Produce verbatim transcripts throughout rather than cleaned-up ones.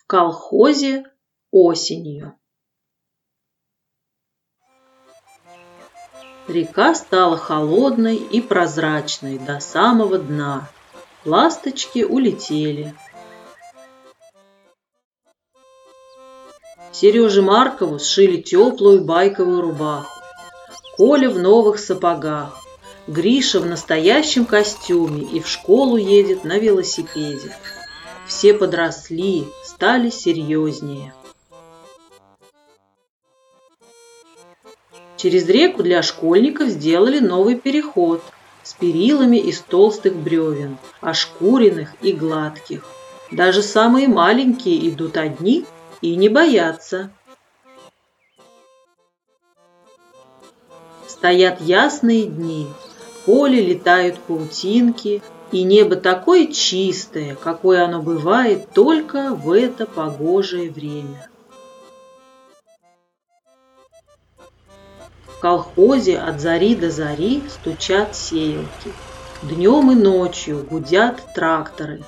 колхозе осенью. Река стала холодной и прозрачной до самого дна. Ласточки улетели. Сереже Маркову сшили теплую байковую рубаху. Коля в новых сапогах. Гриша в настоящем костюме и в школу едет на велосипеде. Все подросли, стали серьезнее. Через реку для школьников сделали новый переход с перилами из толстых бревен, ошкуренных и гладких. Даже самые маленькие идут одни и не боятся. Стоят ясные дни, в поле летают паутинки, и небо такое чистое, какое оно бывает только в это погожее время. В колхозе от зари до зари стучат сеялки. Днем и ночью гудят тракторы.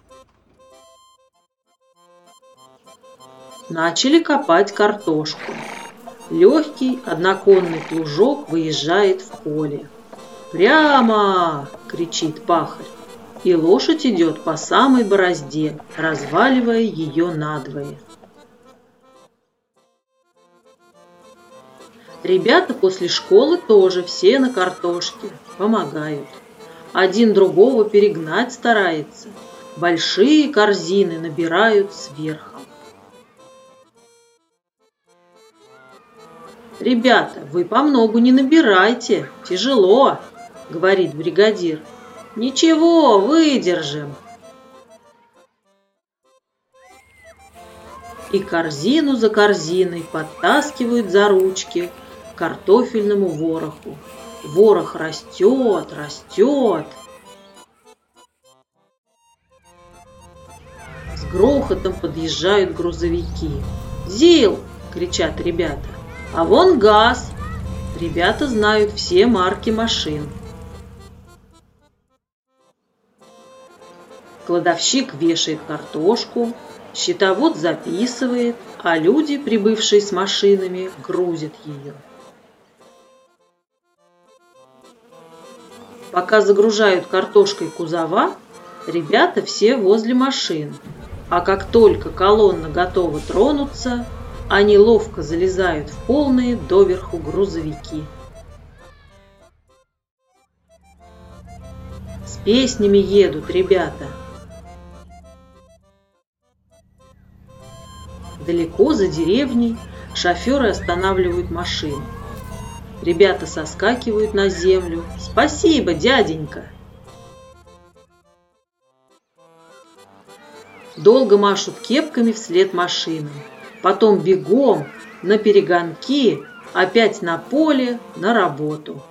Начали копать картошку. Легкий одноконный плужок выезжает в поле. «Прямо!» — кричит пахарь. И лошадь идет по самой борозде, разваливая ее надвое. Ребята после школы тоже все на картошке, помогают. Один другого перегнать старается. Большие корзины набирают сверху. «Ребята, вы помногу не набирайте, тяжело», — говорит бригадир. «Ничего, выдержим». И корзину за корзиной подтаскивают за ручки к картофельному вороху. Ворох растет, растет. С грохотом подъезжают грузовики. «Зил!» — кричат ребята. «А вон ГАЗ!» Ребята знают все марки машин. Кладовщик вешает картошку, счетовод записывает, а люди, прибывшие с машинами, грузят ее. Пока загружают картошкой кузова, ребята все возле машин, а как только колонна готова тронуться, они ловко залезают в полные доверху грузовики. С песнями едут ребята. Далеко за деревней шоферы останавливают машину. Ребята соскакивают на землю. «Спасибо, дяденька!» Долго машут кепками вслед машинам. Потом бегом, на перегонки, опять на поле, на работу.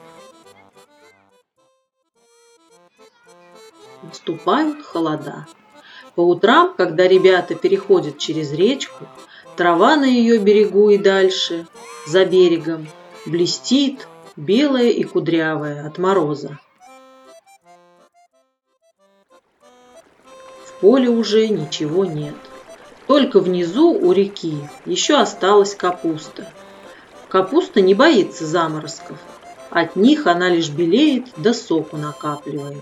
Наступают холода. По утрам, когда ребята переходят через речку, трава на ее берегу и дальше, за берегом, блестит, белая и кудрявая от мороза. В поле уже ничего нет. Только внизу у реки еще осталась капуста. Капуста не боится заморозков. От них она лишь белеет да соку накапливает.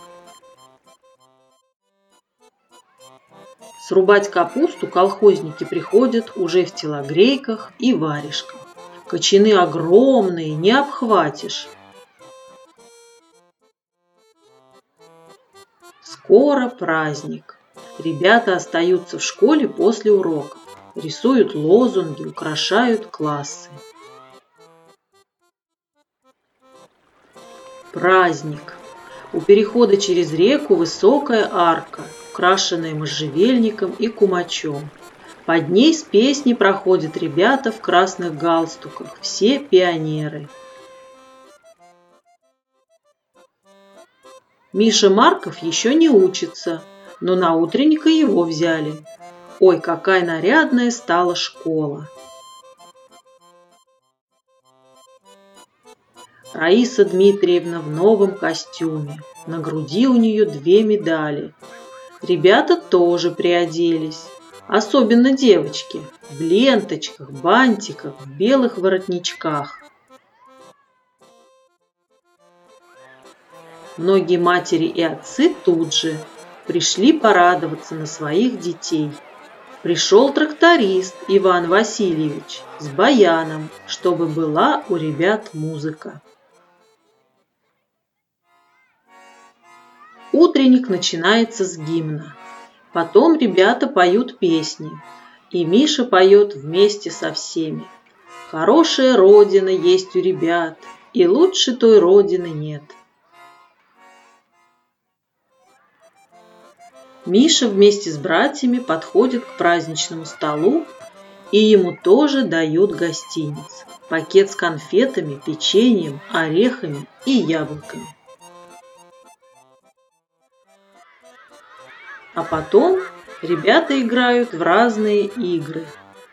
Срубать капусту колхозники приходят уже в телогрейках и варежках. Кочаны огромные, не обхватишь. Скоро праздник. Ребята остаются в школе после уроков, рисуют лозунги, украшают классы. Праздник. У перехода через реку высокая арка, украшенная можжевельником и кумачом. Под ней с песней проходят ребята в красных галстуках, все пионеры. Миша Марков еще не учится, но на утренника его взяли. Ой, какая нарядная стала школа! Раиса Дмитриевна в новом костюме. На груди у нее две медали. Ребята тоже приоделись. Особенно девочки в ленточках, бантиках, в белых воротничках. Многие матери и отцы тут же пришли порадоваться на своих детей. Пришел тракторист Иван Васильевич с баяном, чтобы была у ребят музыка. Утренник начинается с гимна. Потом ребята поют песни, и Миша поет вместе со всеми. Хорошая родина есть у ребят, и лучше той родины нет. Миша вместе с братьями подходит к праздничному столу, и ему тоже дают гостинец. Пакет с конфетами, печеньем, орехами и яблоками. А потом ребята играют в разные игры.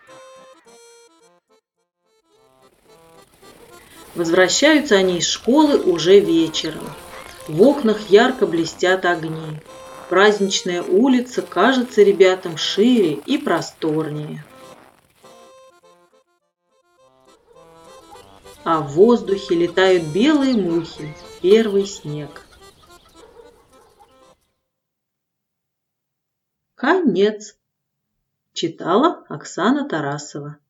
Возвращаются они из школы уже вечером. В окнах ярко блестят огни. Праздничная улица кажется ребятам шире и просторнее. А в воздухе летают белые мухи, первый снег. Конец. Читала Оксана Тарасова.